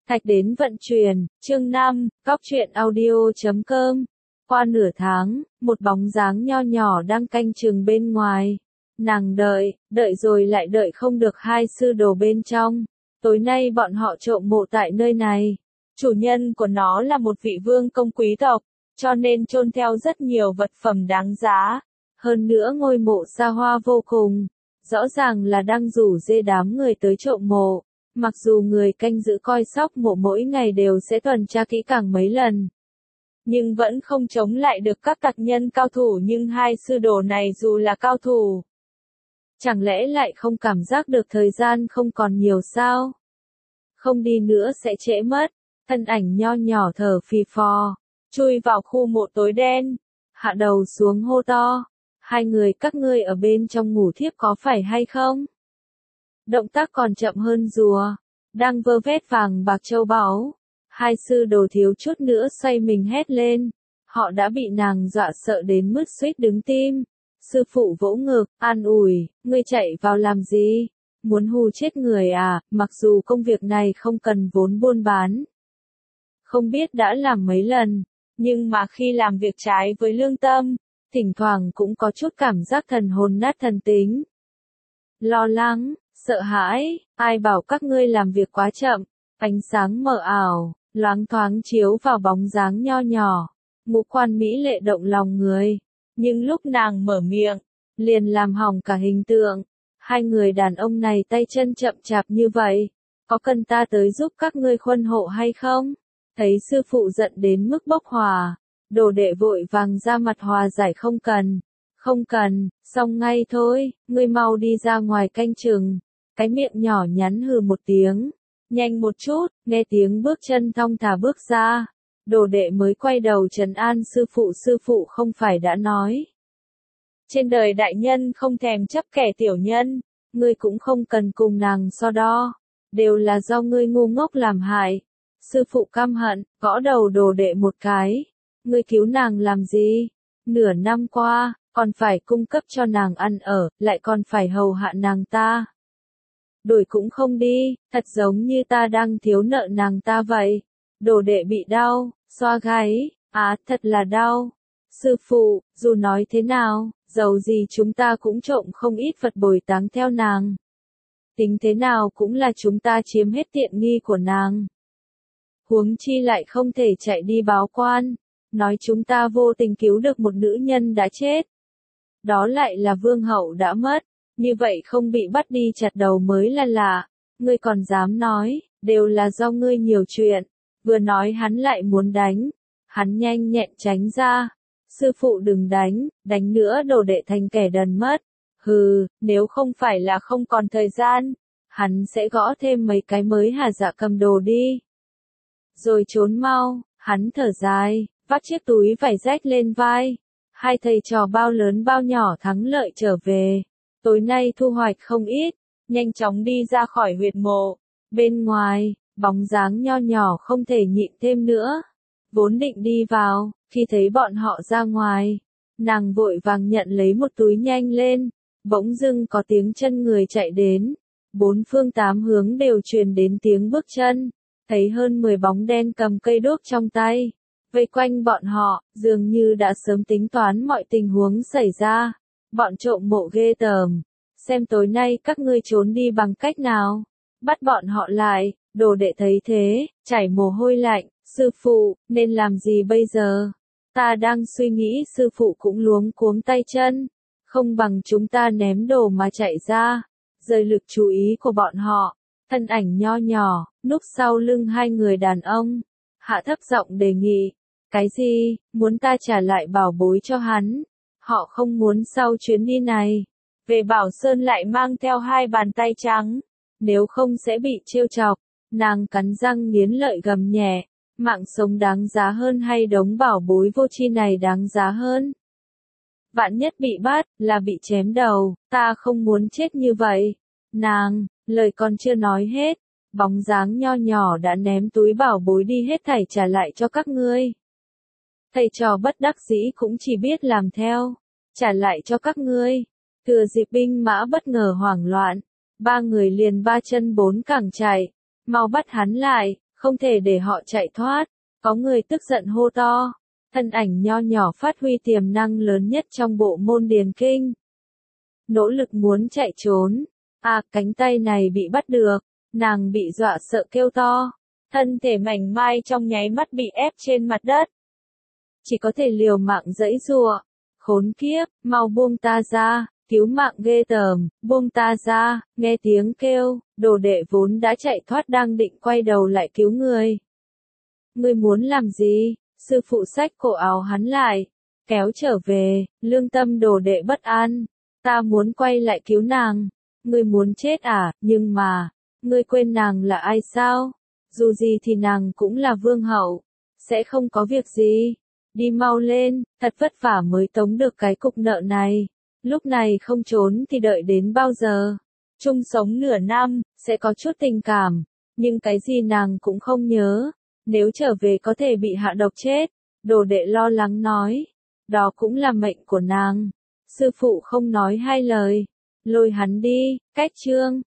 Thạch đến vận chuyển, chương 5, Góc truyện audio.com. Qua nửa tháng, một bóng dáng nho nhỏ đang canh chừng bên ngoài. Nàng đợi rồi lại đợi không được hai sư đồ bên trong. Tối nay bọn họ trộm mộ tại nơi này. Chủ nhân của nó là một vị vương công quý tộc, cho nên chôn theo rất nhiều vật phẩm đáng giá. Hơn nữa ngôi mộ xa hoa vô cùng. Rõ ràng là đang rủ dê đám người tới trộm mộ. Mặc dù người canh giữ coi sóc mộ mỗi ngày đều sẽ tuần tra kỹ càng mấy lần, nhưng vẫn không chống lại được các tặc nhân cao thủ. Nhưng hai sư đồ này dù là cao thủ, chẳng lẽ lại không cảm giác được thời gian không còn nhiều sao? Không đi nữa sẽ trễ mất. Thân ảnh nho nhỏ thở phì phò, chui vào khu mộ tối đen, hạ đầu xuống hô to. Hai người các ngươi ở bên trong ngủ thiếp có phải hay không? Động tác còn chậm hơn rùa, đang vơ vét vàng bạc châu báu. Hai sư đồ thiếu chút nữa xoay mình hét lên. Họ đã bị nàng dọa sợ đến mức suýt đứng tim. Sư phụ vỗ ngực, an ủi, ngươi chạy vào làm gì? Muốn hù chết người à? Mặc dù công việc này không cần vốn buôn bán, không biết đã làm mấy lần, nhưng mà khi làm việc trái với lương tâm, thỉnh thoảng cũng có chút cảm giác thần hồn nát thần tính. Lo lắng, sợ hãi, ai bảo các ngươi làm việc quá chậm. Ánh sáng mờ ảo, loáng thoáng chiếu vào bóng dáng nho nhỏ, ngũ quan mỹ lệ động lòng người. Nhưng lúc nàng mở miệng, liền làm hỏng cả hình tượng. Hai người đàn ông này tay chân chậm chạp như vậy, có cần ta tới giúp các ngươi khuân hộ hay không? Thấy sư phụ giận đến mức bốc hỏa, đồ đệ vội vàng ra mặt hòa giải. Không cần, xong ngay thôi, ngươi mau đi ra ngoài canh chừng. Cái miệng nhỏ nhắn hừ một tiếng, nhanh một chút. Nghe tiếng bước chân thong thả bước ra, đồ đệ mới quay đầu trấn an sư phụ không phải đã nói, trên đời đại nhân không thèm chấp kẻ tiểu nhân, ngươi cũng không cần cùng nàng so đo, đều là do ngươi ngu ngốc làm hại. Sư phụ căm hận, gõ đầu đồ đệ một cái, ngươi cứu nàng làm gì? Nửa năm qua, còn phải cung cấp cho nàng ăn ở, lại còn phải hầu hạ nàng ta. Đổi cũng không đi, thật giống như ta đang thiếu nợ nàng ta vậy. Đồ đệ bị đau, xoa gáy, thật là đau. Sư phụ, dù nói thế nào, dầu gì chúng ta cũng trộm không ít vật bồi táng theo nàng. Tính thế nào cũng là chúng ta chiếm hết tiện nghi của nàng. Huống chi lại không thể chạy đi báo quan, nói chúng ta vô tình cứu được một nữ nhân đã chết. Đó lại là vương hậu đã mất, như vậy không bị bắt đi chặt đầu mới là lạ. Ngươi còn dám nói, đều là do ngươi nhiều chuyện. Vừa nói hắn lại muốn đánh, hắn nhanh nhẹn tránh ra. Sư phụ đừng đánh nữa đồ đệ thành kẻ đần mất. Hừ, nếu không phải là không còn thời gian, hắn sẽ gõ thêm mấy cái mới hả dạ cầm đồ đi. Rồi trốn mau. Hắn thở dài, vác chiếc túi vải rách lên vai. Hai thầy trò bao lớn bao nhỏ thắng lợi trở về. Tối nay thu hoạch không ít, nhanh chóng đi ra khỏi huyệt mộ. Bên ngoài, bóng dáng nho nhỏ không thể nhịn thêm nữa. Vốn định đi vào, khi thấy bọn họ ra ngoài, nàng vội vàng nhận lấy một túi nhanh lên. Bỗng dưng có tiếng chân người chạy đến. Bốn phương tám hướng đều truyền đến tiếng bước chân. Thấy hơn 10 bóng đen cầm cây đuốc trong tay, vây quanh bọn họ, dường như đã sớm tính toán mọi tình huống xảy ra. Bọn trộm mộ ghê tởm, xem tối nay các ngươi trốn đi bằng cách nào. Bắt bọn họ lại. Đồ đệ thấy thế, chảy mồ hôi lạnh. Sư phụ, nên làm gì bây giờ? Ta đang suy nghĩ. Sư phụ cũng luống cuống tay chân. Không bằng chúng ta ném đồ mà chạy ra, rời lực chú ý của bọn họ. Thân ảnh nho nhỏ, núp sau lưng hai người đàn ông, hạ thấp giọng đề nghị. Cái gì, muốn ta trả lại bảo bối cho hắn? Họ không muốn sau chuyến đi này, về Bảo Sơn lại mang theo hai bàn tay trắng, nếu không sẽ bị trêu chọc. Nàng cắn răng nghiến lợi gầm nhẹ, mạng sống đáng giá hơn hay đống bảo bối vô tri này đáng giá hơn? Vạn nhất bị bắt, là bị chém đầu, ta không muốn chết như vậy. Nàng, lời còn chưa nói hết, bóng dáng nho nhỏ đã ném túi bảo bối đi hết thảy trả lại cho các ngươi. Thầy trò bất đắc dĩ cũng chỉ biết làm theo, trả lại cho các ngươi. Thừa dịp binh mã bất ngờ hoảng loạn, ba người liền ba chân bốn cẳng chạy, mau bắt hắn lại, không thể để họ chạy thoát. Có người tức giận hô to, thân ảnh nho nhỏ phát huy tiềm năng lớn nhất trong bộ môn điền kinh. Nỗ lực muốn chạy trốn. Cánh tay này bị bắt được, nàng bị dọa sợ kêu to. Thân thể mảnh mai trong nháy mắt bị ép trên mặt đất. Chỉ có thể liều mạng giãy giụa. Khốn kiếp, mau buông ta ra, cứu mạng ghê tởm, buông ta ra, nghe tiếng kêu, đồ đệ vốn đã chạy thoát đang định quay đầu lại cứu người. Ngươi muốn làm gì? Sư phụ xách cổ áo hắn lại, kéo trở về, lương tâm đồ đệ bất an. Ta muốn quay lại cứu nàng. Ngươi muốn chết à, nhưng mà, ngươi quên nàng là ai sao? Dù gì thì nàng cũng là vương hậu, sẽ không có việc gì. Đi mau lên, thật vất vả mới tống được cái cục nợ này. Lúc này không trốn thì đợi đến bao giờ? Chung sống nửa năm, sẽ có chút tình cảm, nhưng cái gì nàng cũng không nhớ. Nếu trở về có thể bị hạ độc chết. Đồ đệ lo lắng nói. Đó cũng là mệnh của nàng. Sư phụ không nói hai lời. Lôi hắn đi, cách chương.